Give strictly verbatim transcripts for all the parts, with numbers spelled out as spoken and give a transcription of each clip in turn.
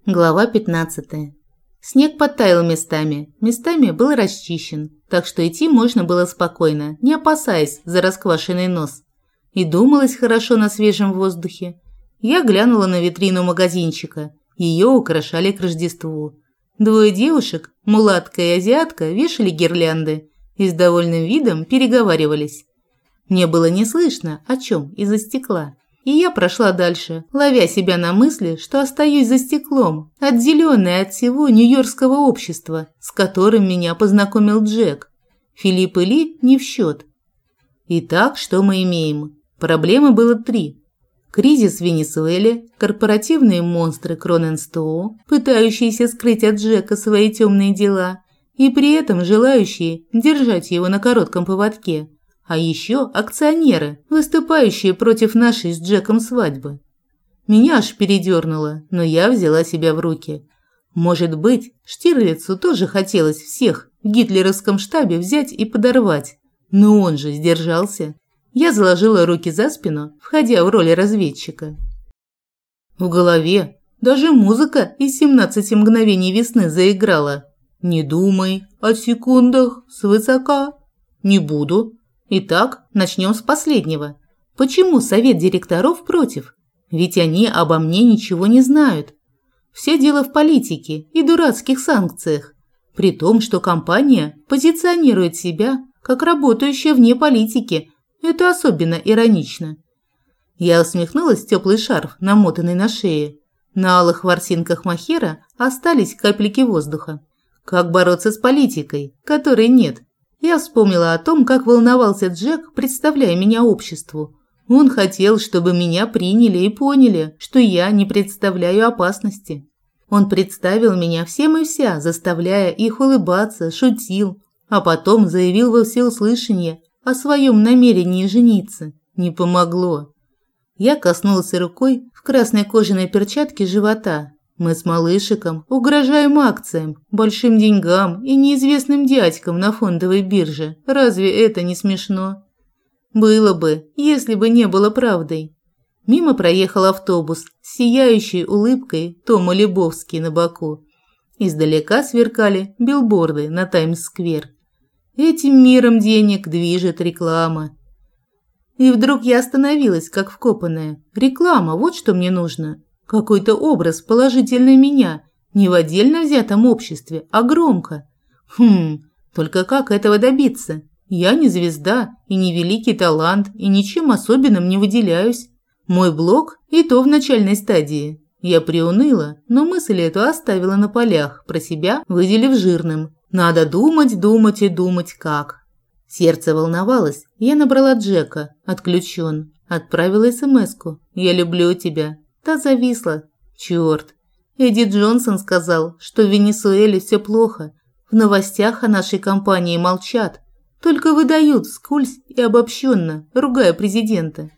Глава пятнадцатая. Снег подтаял местами, местами был расчищен, так что идти можно было спокойно, не опасаясь за расквашенный нос. И думалось хорошо на свежем воздухе. Я глянула на витрину магазинчика, ее украшали к Рождеству. Двое девушек, мулатка и азиатка, вешали гирлянды и с довольным видом переговаривались. Мне было не слышно, о чем, из-за стекла. И я прошла дальше, ловя себя на мысли, что остаюсь за стеклом, отделенная от всего нью-йоркского общества, с которым меня познакомил Джек. Филипп и Ли не в счет. Итак, что мы имеем? Проблемы было три. Кризис в Венесуэле, корпоративные монстры Кроненстоу, пытающиеся скрыть от Джека свои темные дела, и при этом желающие держать его на коротком поводке. А еще акционеры, выступающие против нашей с Джеком свадьбы. Меня аж передернуло, но я взяла себя в руки. Может быть, Штирлицу тоже хотелось всех в гитлеровском штабе взять и подорвать. Но он же сдержался. Я заложила руки за спину, входя в роль разведчика. В голове даже музыка из семнадцати мгновений весны заиграла. «Не думай о секундах свысока». «Не буду». Итак, начнем с последнего. Почему совет директоров против? Ведь они обо мне ничего не знают. Все дело в политике и дурацких санкциях. При том, что компания позиционирует себя как работающая вне политики. Это особенно иронично. Я усмехнулась в теплый шарф, намотанный на шее. На алых ворсинках мохера остались капельки воздуха. Как бороться с политикой, которой нет? Я вспомнила о том, как волновался Джек, представляя меня обществу. Он хотел, чтобы меня приняли и поняли, что я не представляю опасности. Он представил меня всем и вся, заставляя их улыбаться, шутил, а потом заявил во всеуслышание о своем намерении жениться. Не помогло. Я коснулась рукой в красной кожаной перчатке живота. Мы с малышиком угрожаем акциям, большим деньгам и неизвестным дядькам на фондовой бирже. Разве это не смешно? Было бы, если бы не было правдой. Мимо проехал автобус с сияющей улыбкой Тома Лебовски на боку. Издалека сверкали билборды на Таймс-сквер. Этим миром денег движет реклама. И вдруг я остановилась, как вкопанная. Реклама, вот что мне нужно. Какой-то образ положительный меня, не в отдельно взятом обществе, а громко. Хм, только как этого добиться? Я не звезда и не великий талант, и ничем особенным не выделяюсь. Мой блог и то в начальной стадии. Я приуныла, но мысль эту оставила на полях, про себя выделив жирным. Надо думать, думать и думать как. Сердце волновалось, я набрала Джека, отключен, отправила смс-ку. «Я люблю тебя». Та зависла. Черт. Эдди Джонсон сказал, что в Венесуэле все плохо. В новостях о нашей компании молчат. Только выдают вскользь и обобщенно, ругая президента.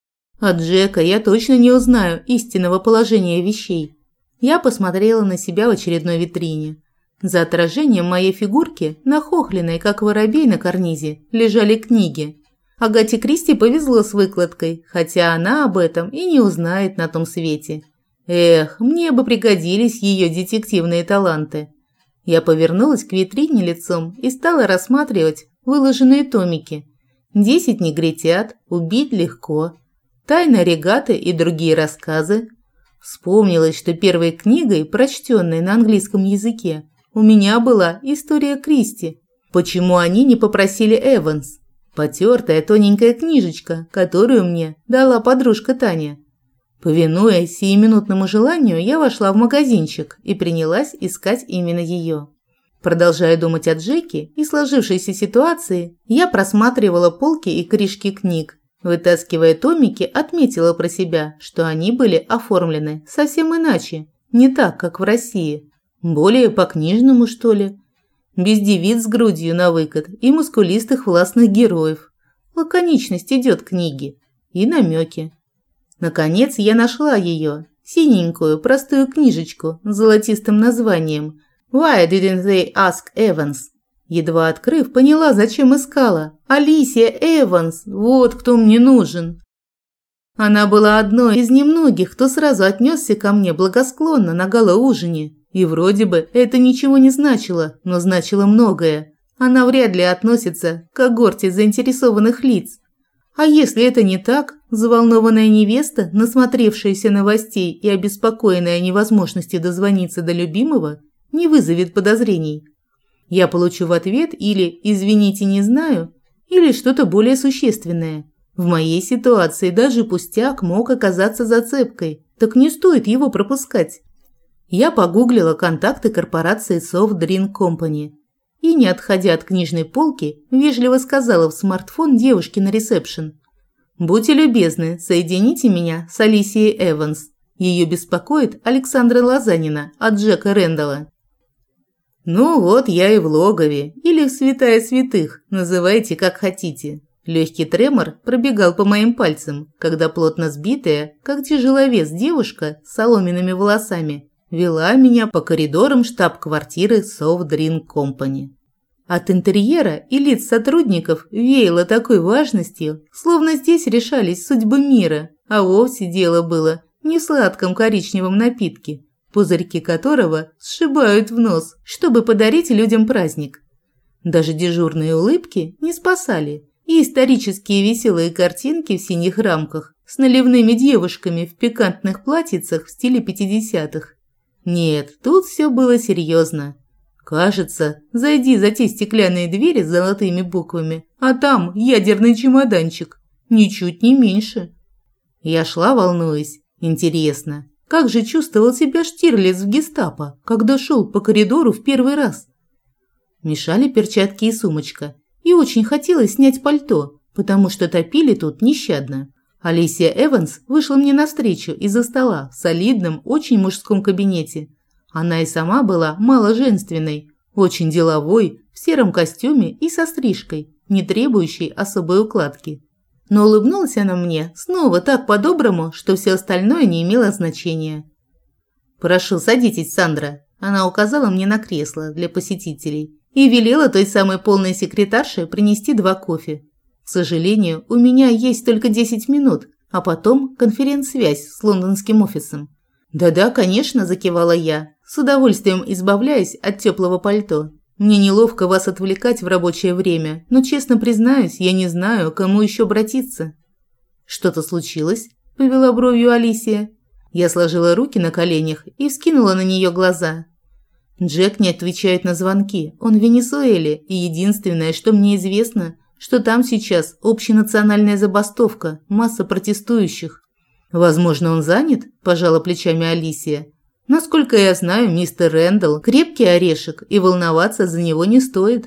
От Джека я точно не узнаю истинного положения вещей. Я посмотрела на себя в очередной витрине. За отражением моей фигурки, нахохленной, как воробей на карнизе, лежали книги. Агате Кристи повезло с выкладкой, хотя она об этом и не узнает на том свете. Эх, мне бы пригодились ее детективные таланты. Я повернулась к витрине лицом и стала рассматривать выложенные томики. «Десять негритят», «Убить легко», «Тайна регаты» и другие рассказы. Вспомнилось, что первой книгой, прочтенной на английском языке, у меня была «История Кристи». Почему они не попросили Эванс? Потертая тоненькая книжечка, которую мне дала подружка Таня. Повинуясь сиюминутному желанию, я вошла в магазинчик и принялась искать именно ее. Продолжая думать о Джеке и сложившейся ситуации, я просматривала полки и корешки книг. Вытаскивая томики, отметила про себя, что они были оформлены совсем иначе, не так, как в России. Более по-книжному, что ли. Без девиц с грудью на выкат и мускулистых властных героев. Лаконичность идет книги. И намеки. Наконец я нашла ее. Синенькую, простую книжечку с золотистым названием «Why didn't they ask Evans?» Едва открыв, поняла, зачем искала. Алисия Эванс, вот кто мне нужен. Она была одной из немногих, кто сразу отнесся ко мне благосклонно на галоужине. И вроде бы это ничего не значило, но значило многое. Она вряд ли относится к когорте заинтересованных лиц. А если это не так, заволнованная невеста, насмотревшаяся новостей и обеспокоенная невозможностью дозвониться до любимого, не вызовет подозрений. Я получу в ответ или «извините, не знаю», или что-то более существенное. В моей ситуации даже пустяк мог оказаться зацепкой, так не стоит его пропускать. Я погуглила контакты корпорации Soft Drink Company и, не отходя от книжной полки, вежливо сказала в смартфон девушке на ресепшн: «Будьте любезны, соедините меня с Алисией Эванс. Ее беспокоит Александра Лозанина от Джека Рэндалла». Ну вот я и в логове, или в святая святых, называйте как хотите. Легкий тремор пробегал по моим пальцам, когда плотно сбитая, как тяжеловес девушка с соломенными волосами, вела меня по коридорам штаб-квартиры Soft Drink Company. От интерьера и лиц сотрудников веяло такой важностью, словно здесь решались судьбы мира, а вовсе дело было не в сладком коричневом напитке, пузырьки которого сшибают в нос, чтобы подарить людям праздник. Даже дежурные улыбки не спасали, и исторические веселые картинки в синих рамках с наливными девушками в пикантных платьицах в стиле пятидесятых. Нет, тут все было серьезно. Кажется, зайди за те стеклянные двери с золотыми буквами, а там ядерный чемоданчик, ничуть не меньше. Я шла, волнуясь. Интересно, как же чувствовал себя Штирлиц в гестапо, когда шел по коридору в первый раз? Мешали перчатки и сумочка, и очень хотелось снять пальто, потому что топили тут нещадно. Алисия Эванс вышла мне навстречу из-за стола в солидном, очень мужском кабинете. Она и сама была мало женственной, очень деловой, в сером костюме и со стрижкой, не требующей особой укладки. Но улыбнулась она мне снова так по-доброму, что все остальное не имело значения. «Прошу, садитесь, Сандра». Она указала мне на кресло для посетителей и велела той самой полной секретарше принести два кофе. К сожалению, у меня есть только десять минут, а потом конференц-связь с лондонским офисом. «Да-да, конечно», – закивала я, с удовольствием избавляясь от теплого пальто. «Мне неловко вас отвлекать в рабочее время, но, честно признаюсь, я не знаю, к кому еще обратиться». «Что-то случилось?» – повела бровью Алисия. Я сложила руки на коленях и вскинула на нее глаза. Джек не отвечает на звонки, он в Венесуэле, и единственное, что мне известно, что там сейчас общенациональная забастовка, масса протестующих. «Возможно, он занят?» – пожала плечами Алисия. «Насколько я знаю, мистер Рэндалл – крепкий орешек, и волноваться за него не стоит».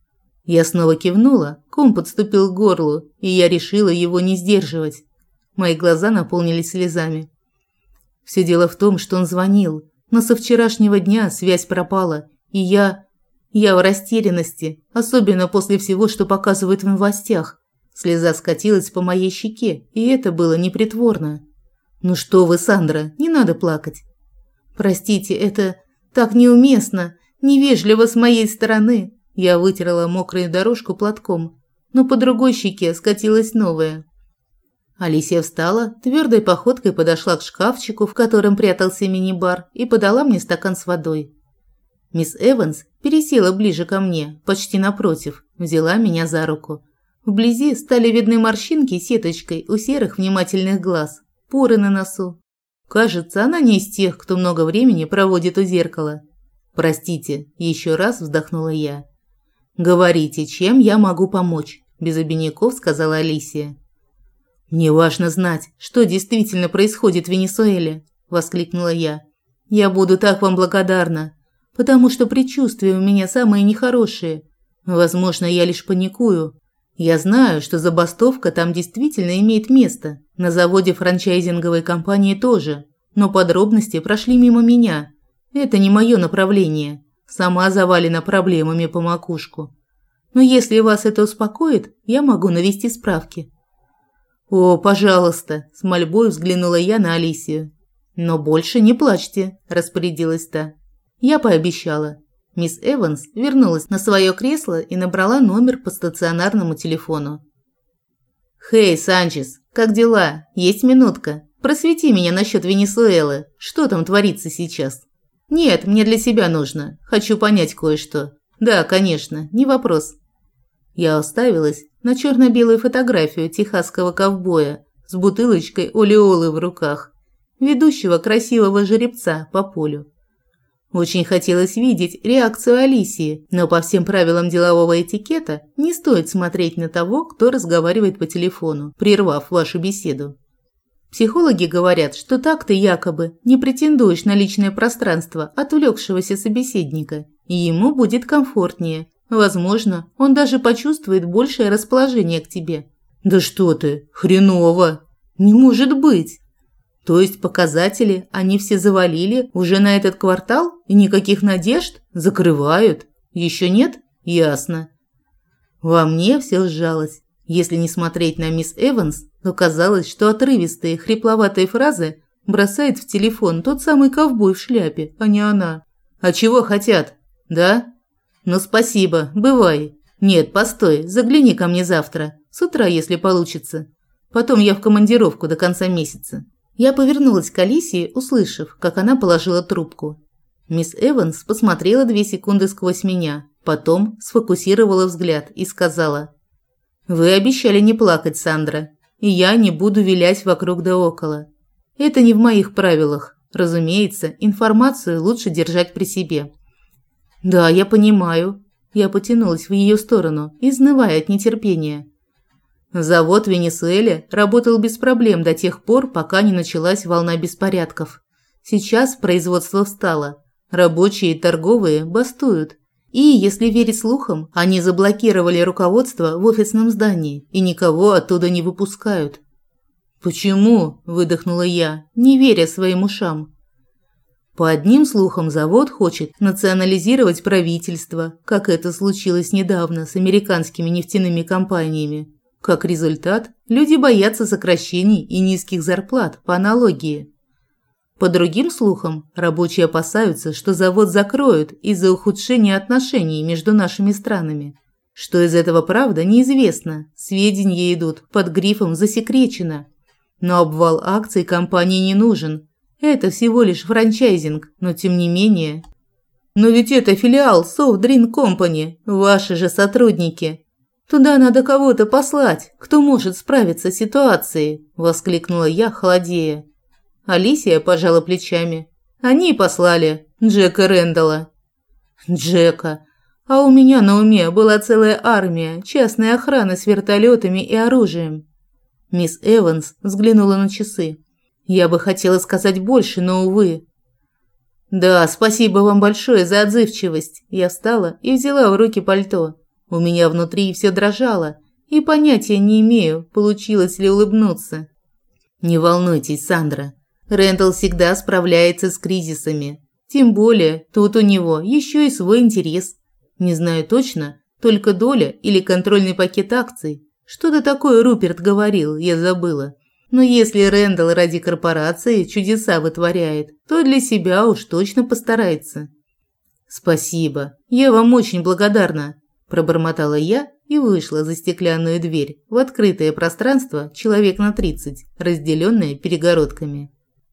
Я снова кивнула, ком подступил к горлу, и я решила его не сдерживать. Мои глаза наполнились слезами. Все дело в том, что он звонил, но со вчерашнего дня связь пропала, и я… Я в растерянности, особенно после всего, что показывают в новостях. Слеза скатилась по моей щеке, и это было непритворно. «Ну что вы, Сандра, не надо плакать». «Простите, это так неуместно, невежливо с моей стороны». Я вытерла мокрую дорожку платком, но по другой щеке скатилась новая. Алисия встала, твердой походкой подошла к шкафчику, в котором прятался мини-бар, и подала мне стакан с водой. Мисс Эванс пересела ближе ко мне, почти напротив, взяла меня за руку. Вблизи стали видны морщинки сеточкой у серых внимательных глаз, поры на носу. Кажется, она не из тех, кто много времени проводит у зеркала. «Простите», – еще раз вздохнула я. «Говорите, чем я могу помочь?» – без обиняков сказала Алисия. «Мне важно знать, что действительно происходит в Венесуэле», – воскликнула я. «Я буду так вам благодарна, потому что предчувствия у меня самые нехорошие. Возможно, я лишь паникую. Я знаю, что забастовка там действительно имеет место, на заводе франчайзинговой компании тоже, но подробности прошли мимо меня. Это не мое направление, сама завалена проблемами по макушку. Но если вас это успокоит, я могу навести справки». «О, пожалуйста», – с мольбой взглянула я на Алисию. «Но больше не плачьте», – распорядилась та. Я пообещала. Мисс Эванс вернулась на свое кресло и набрала номер по стационарному телефону. «Хей, Санчес!» – Как дела? Есть минутка? Просвети меня насчет Венесуэлы. Что там творится сейчас? Нет, мне для себя нужно. Хочу понять кое-что. Да, конечно, не вопрос. Я уставилась на черно-белую фотографию техасского ковбоя с бутылочкой олеолы в руках, ведущего красивого жеребца по полю. Очень хотелось видеть реакцию Алисии, но по всем правилам делового этикета не стоит смотреть на того, кто разговаривает по телефону, прервав вашу беседу. Психологи говорят, что так ты якобы не претендуешь на личное пространство отвлекшегося собеседника, и ему будет комфортнее. Возможно, он даже почувствует большее расположение к тебе. Да что ты, хреново! Не может быть! То есть показатели они все завалили уже на этот квартал и никаких надежд? Закрывают? Еще нет? Ясно. Во мне все сжалось. Если не смотреть на мисс Эванс, то казалось, что отрывистые, хрипловатые фразы бросает в телефон тот самый ковбой в шляпе, а не она. А чего хотят? Да? Ну спасибо, бывай. Нет, постой, загляни ко мне завтра. С утра, если получится. Потом я в командировку до конца месяца. Я повернулась к Алисии, услышав, как она положила трубку. Мисс Эванс посмотрела две секунды сквозь меня, потом сфокусировала взгляд и сказала: «Вы обещали не плакать, Сандра, и я не буду вилять вокруг да около. Это не в моих правилах. Разумеется, информацию лучше держать при себе». «Да, я понимаю». Я потянулась в ее сторону, изнывая от нетерпения. Завод в Венесуэле работал без проблем до тех пор, пока не началась волна беспорядков. Сейчас производство встало. Рабочие и торговые бастуют. И, если верить слухам, они заблокировали руководство в офисном здании и никого оттуда не выпускают. «Почему?» – выдохнула я, не веря своим ушам. По одним слухам, завод хочет национализировать правительство, как это случилось недавно с американскими нефтяными компаниями. Как результат, люди боятся сокращений и низких зарплат по аналогии. По другим слухам, рабочие опасаются, что завод закроют из-за ухудшения отношений между нашими странами. Что из этого правда, неизвестно. Сведения идут под грифом «засекречено». Но обвал акций компании не нужен. Это всего лишь франчайзинг, но тем не менее. Но ведь это филиал Soft Drink Company, ваши же сотрудники. Туда надо кого-то послать, кто может справиться с ситуацией, воскликнула я, холодея. Алисия пожала плечами. Они послали Джека Рэндалла. Джека. А у меня на уме была целая армия частной охраны с вертолетами и оружием. Мисс Эванс взглянула на часы. Я бы хотела сказать больше, но, увы. Да, спасибо вам большое за отзывчивость. Я встала и взяла в руки пальто. У меня внутри все дрожало, и понятия не имею, получилось ли улыбнуться. Не волнуйтесь, Сандра. Рэндалл всегда справляется с кризисами. Тем более, тут у него еще и свой интерес. Не знаю точно, только доля или контрольный пакет акций. Что-то такое Руперт говорил, я забыла. Но если Рэндалл ради корпорации чудеса вытворяет, то для себя уж точно постарается. Спасибо, я вам очень благодарна, пробормотала я и вышла за стеклянную дверь в открытое пространство человек на тридцать, разделенное перегородками.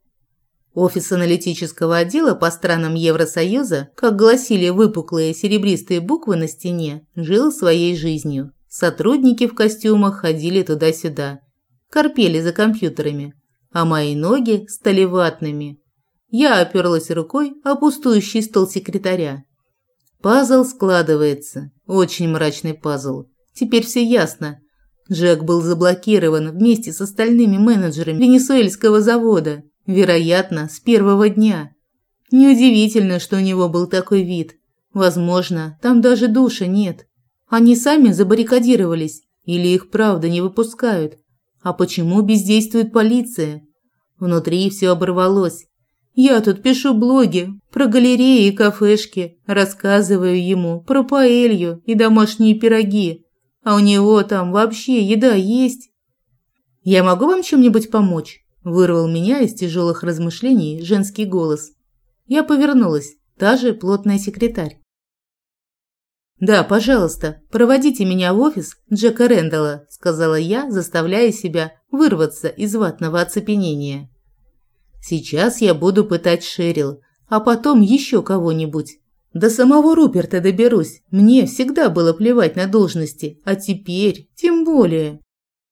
Офис аналитического отдела по странам Евросоюза, как гласили выпуклые серебристые буквы на стене, жил своей жизнью. Сотрудники в костюмах ходили туда-сюда, корпели за компьютерами, а мои ноги стали ватными. Я оперлась рукой о пустующий стол секретаря. Пазл складывается. Очень мрачный пазл. Теперь все ясно. Джек был заблокирован вместе с остальными менеджерами венесуэльского завода. Вероятно, с первого дня. Неудивительно, что у него был такой вид. Возможно, там даже душа нет. Они сами забаррикадировались или их правда не выпускают. А почему бездействует полиция? Внутри все оборвалось. Я тут пишу блоги про галереи и кафешки, рассказываю ему про паэлью и домашние пироги. А у него там вообще еда есть. «Я могу вам чем-нибудь помочь?» – вырвал меня из тяжелых размышлений женский голос. Я повернулась, та же плотная секретарь. «Да, пожалуйста, проводите меня в офис Джека Рэндалла», – сказала я, заставляя себя вырваться из ватного оцепенения. «Сейчас я буду пытать Шерил, а потом еще кого-нибудь. До самого Руперта доберусь. Мне всегда было плевать на должности, а теперь тем более».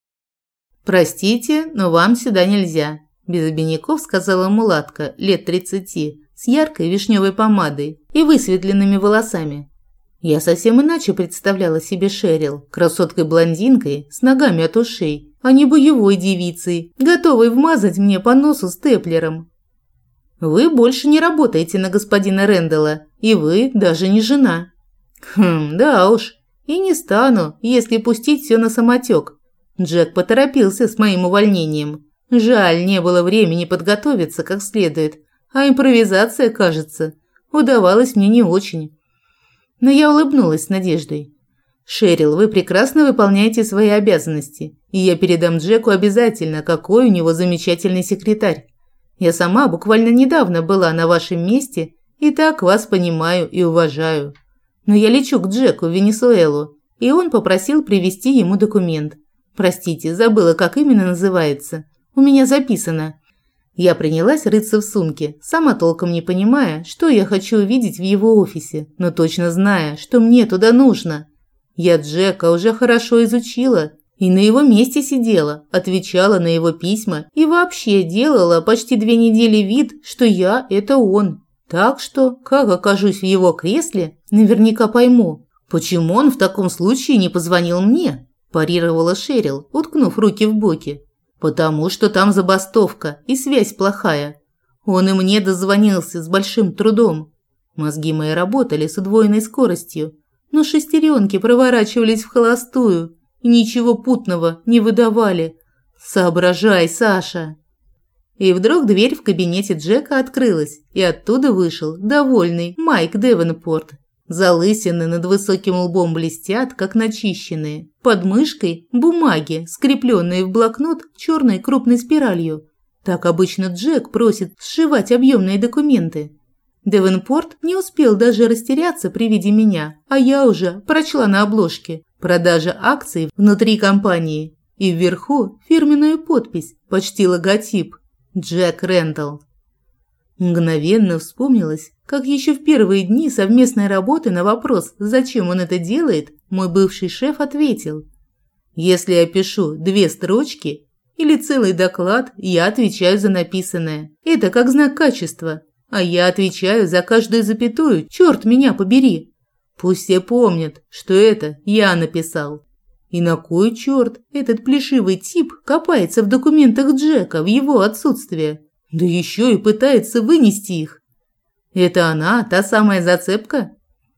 «Простите, но вам сюда нельзя», – без обиняков сказала мулатка лет тридцати с яркой вишневой помадой и высветленными волосами. Я совсем иначе представляла себе Шерил, красоткой-блондинкой с ногами от ушей, а не боевой девицей, готовой вмазать мне по носу степлером. «Вы больше не работаете на господина Рэндалла, и вы даже не жена». «Хм, да уж, и не стану, если пустить все на самотек». Джек поторопился с моим увольнением. Жаль, не было времени подготовиться как следует, а импровизация, кажется, удавалась мне не очень. Но я улыбнулась с надеждой. «Шерил, вы прекрасно выполняете свои обязанности, и я передам Джеку обязательно, какой у него замечательный секретарь. Я сама буквально недавно была на вашем месте и так вас понимаю и уважаю. Но я лечу к Джеку в Венесуэлу, и он попросил привезти ему документ. Простите, забыла, как именно называется. У меня записано». Я принялась рыться в сумке, сама толком не понимая, что я хочу увидеть в его офисе, но точно зная, что мне туда нужно. Я Джека уже хорошо изучила и на его месте сидела, отвечала на его письма и вообще делала почти две недели вид, что я – это он. Так что, как окажусь в его кресле, наверняка пойму, почему он в таком случае не позвонил мне, парировала Шерил, уткнув руки в боки. «Потому что там забастовка и связь плохая. Он и мне дозвонился с большим трудом. Мозги мои работали с удвоенной скоростью, но шестеренки проворачивались в холостую и ничего путного не выдавали. Соображай, Саша!» И вдруг дверь в кабинете Джека открылась, и оттуда вышел довольный Майк Девенпорт. Залысины над высоким лбом блестят, как начищенные. Под мышкой бумаги, скрепленные в блокнот черной крупной спиралью. Так обычно Джек просит сшивать объемные документы. Девенпорт не успел даже растеряться при виде меня, а я уже прочла на обложке «Продажа акций внутри компании» и вверху фирменную подпись, почти логотип «Джек Рэндалл». Мгновенно вспомнилось, как еще в первые дни совместной работы на вопрос, зачем он это делает, мой бывший шеф ответил: «Если я пишу две строчки или целый доклад, я отвечаю за написанное. Это как знак качества, а я отвечаю за каждую запятую, черт меня побери. Пусть все помнят, что это я написал». И на кой черт этот плешивый тип копается в документах Джека в его отсутствие? Да еще и пытается вынести их. Это она, та самая зацепка?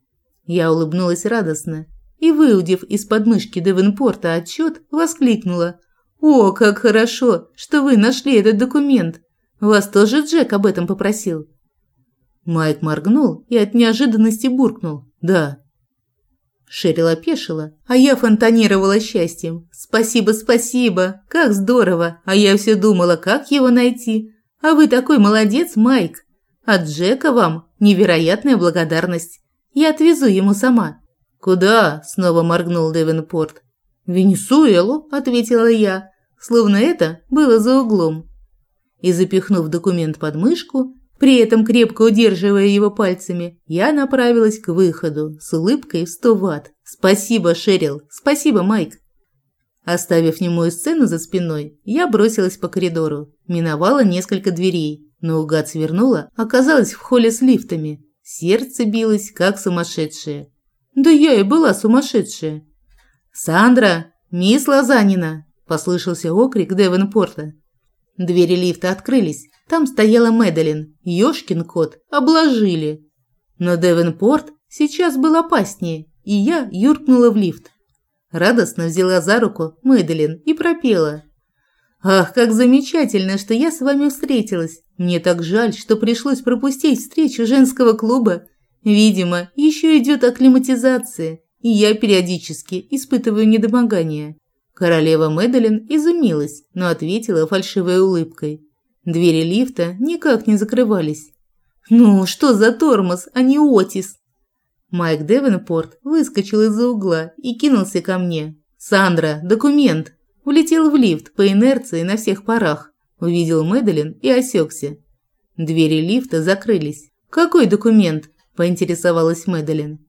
Я улыбнулась радостно и, выудив из подмышки Девенпорта отчет, воскликнула: «О, как хорошо, что вы нашли этот документ! Вас тоже Джек об этом попросил?» Майк моргнул и от неожиданности буркнул: «Да». Шерил опешила, а я фонтанировала счастьем. «Спасибо, спасибо! Как здорово! А я все думала, как его найти. А вы такой молодец, Майк! От Джека вам невероятная благодарность. Я отвезу ему сама». «Куда?» – снова моргнул Девенпорт. «В Венесуэлу», – ответила я, словно это было за углом. И, запихнув документ под мышку, при этом крепко удерживая его пальцами, я направилась к выходу с улыбкой в сто ватт. «Спасибо, Шерил! Спасибо, Майк!» Оставив немую сцену за спиной, я бросилась по коридору, миновала несколько дверей, наугад свернула, оказалась в холле с лифтами. Сердце билось, как сумасшедшее. Да я и была сумасшедшая. «Сандра! Мисс Лозанина!» – послышался окрик Девенпорта. Двери лифта открылись. Там стояла Мэдалин. Ёшкин кот, обложили. Но Девенпорт сейчас был опаснее, и я юркнула в лифт. Радостно взяла за руку Мэдалин и пропела: «Ах, как замечательно, что я с вами встретилась. Мне так жаль, что пришлось пропустить встречу женского клуба. Видимо, еще идет акклиматизация, и я периодически испытываю недомогание». Королева Мэдалин изумилась, но ответила фальшивой улыбкой. Двери лифта никак не закрывались. «Ну, что за тормоз, а не Отис?» Майк Девенпорт выскочил из-за угла и кинулся ко мне. «Сандра, документ!» Влетел в лифт по инерции на всех парах. Увидел Мэдалин и осекся. Двери лифта закрылись. «Какой документ?» – поинтересовалась Мэдалин.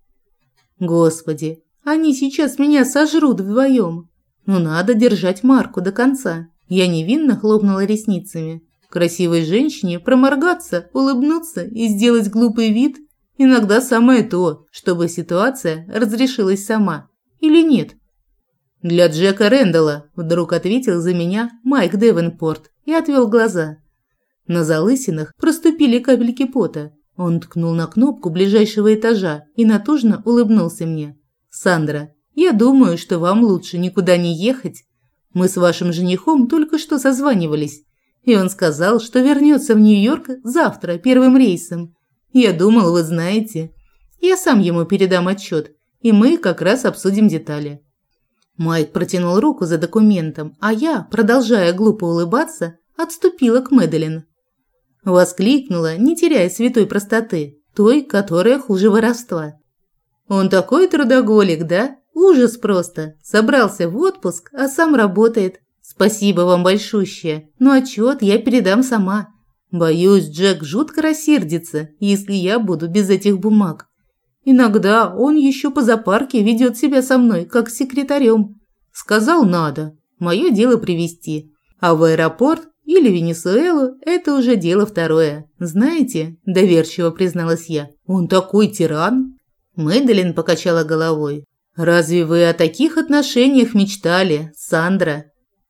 «Господи, они сейчас меня сожрут вдвоем. Но надо держать марку до конца». Я невинно хлопнула ресницами. Красивой женщине проморгаться, улыбнуться и сделать глупый вид – иногда самое то, чтобы ситуация разрешилась сама. Или нет? «Для Джека Рэндалла», – вдруг ответил за меня Майк Девенпорт и отвел глаза. На залысинах проступили капельки пота. Он ткнул на кнопку ближайшего этажа и натужно улыбнулся мне. «Сандра, я думаю, что вам лучше никуда не ехать. Мы с вашим женихом только что созванивались, и он сказал, что вернется в Нью-Йорк завтра первым рейсом. Я думал, вы знаете. Я сам ему передам отчет, и мы как раз обсудим детали». Майк протянул руку за документом, а я, продолжая глупо улыбаться, отступила к Мэдалин. Воскликнула, не теряя святой простоты, той, которая хуже воровства. «Он такой трудоголик, да? Ужас просто. Собрался в отпуск, а сам работает. Спасибо вам большущее, но отчет я передам сама. Боюсь, Джек жутко рассердится, если я буду без этих бумаг. Иногда он еще по зоопарке ведет себя со мной, как с секретарем. Сказал надо, мое дело привезти. А в аэропорт или Венесуэлу – это уже дело второе. Знаете, доверчиво призналась я, он такой тиран». Мэдалин покачала головой. «Разве вы о таких отношениях мечтали, Сандра?»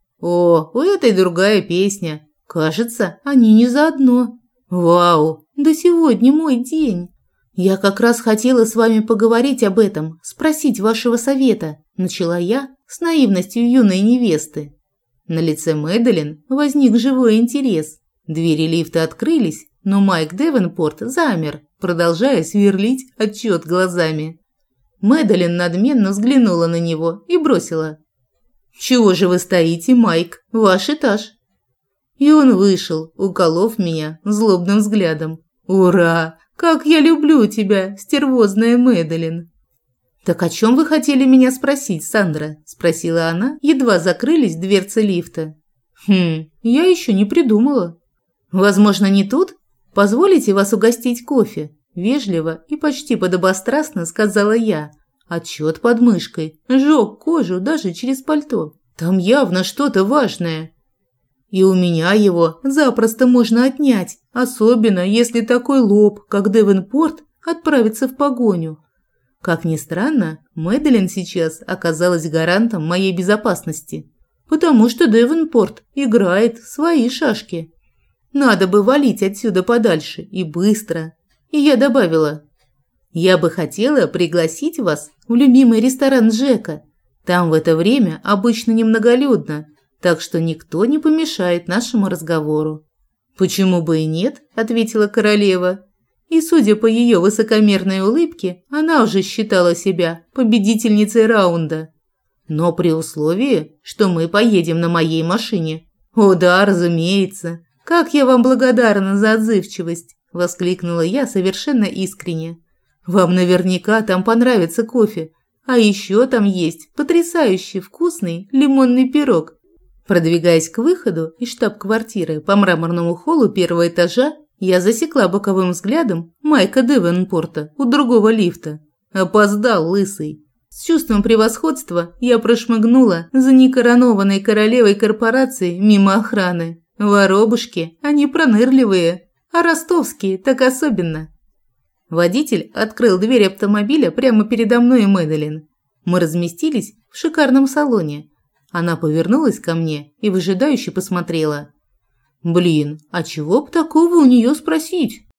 «О, у этой другая песня. Кажется, они не заодно. Вау, да сегодня мой день. Я как раз хотела с вами поговорить об этом, спросить вашего совета», – начала я с наивностью юной невесты. На лице Мэдалин возник живой интерес. Двери лифта открылись, но Майк Девенпорт замер, продолжая сверлить отчет глазами. Мэдалин надменно взглянула на него и бросила: «Чего же вы стоите, Майк? Ваш этаж». И он вышел, уколов меня злобным взглядом. «Ура! Как я люблю тебя, стервозная Мэдалин!» «Так о чем вы хотели меня спросить, Сандра?» – спросила она, едва закрылись дверцы лифта. «Хм, я еще не придумала». «Возможно, не тут? Позволите вас угостить кофе?» – вежливо и почти подобострастно сказала я. Отчет под мышкой жёг кожу даже через пальто. Там явно что-то важное. И у меня его запросто можно отнять, особенно если такой лоб, как Девенпорт, отправится в погоню. Как ни странно, Мэдалин сейчас оказалась гарантом моей безопасности, потому что Девенпорт играет в свои шашки. Надо бы валить отсюда подальше и быстро. И я добавила: «Я бы хотела пригласить вас в любимый ресторан Джека. Там в это время обычно немноголюдно, так что никто не помешает нашему разговору». «Почему бы и нет?» – ответила королева. И, судя по ее высокомерной улыбке, она уже считала себя победительницей раунда. «Но при условии, что мы поедем на моей машине». «О да, разумеется. Как я вам благодарна за отзывчивость!» – воскликнула я совершенно искренне. «Вам наверняка там понравится кофе, а еще там есть потрясающий вкусный лимонный пирог». Продвигаясь к выходу из штаб-квартиры по мраморному холлу первого этажа, я засекла боковым взглядом Майка Девенпорта у другого лифта. Опоздал, лысый. С чувством превосходства я прошмыгнула за некоронованной королевой корпорации мимо охраны. Воробушки, они пронырливые, а ростовские так особенно. Водитель открыл дверь автомобиля прямо передо мной и Мэдалин. Мы разместились в шикарном салоне. Она повернулась ко мне и выжидающе посмотрела. «Блин, а чего б такого у нее спросить?»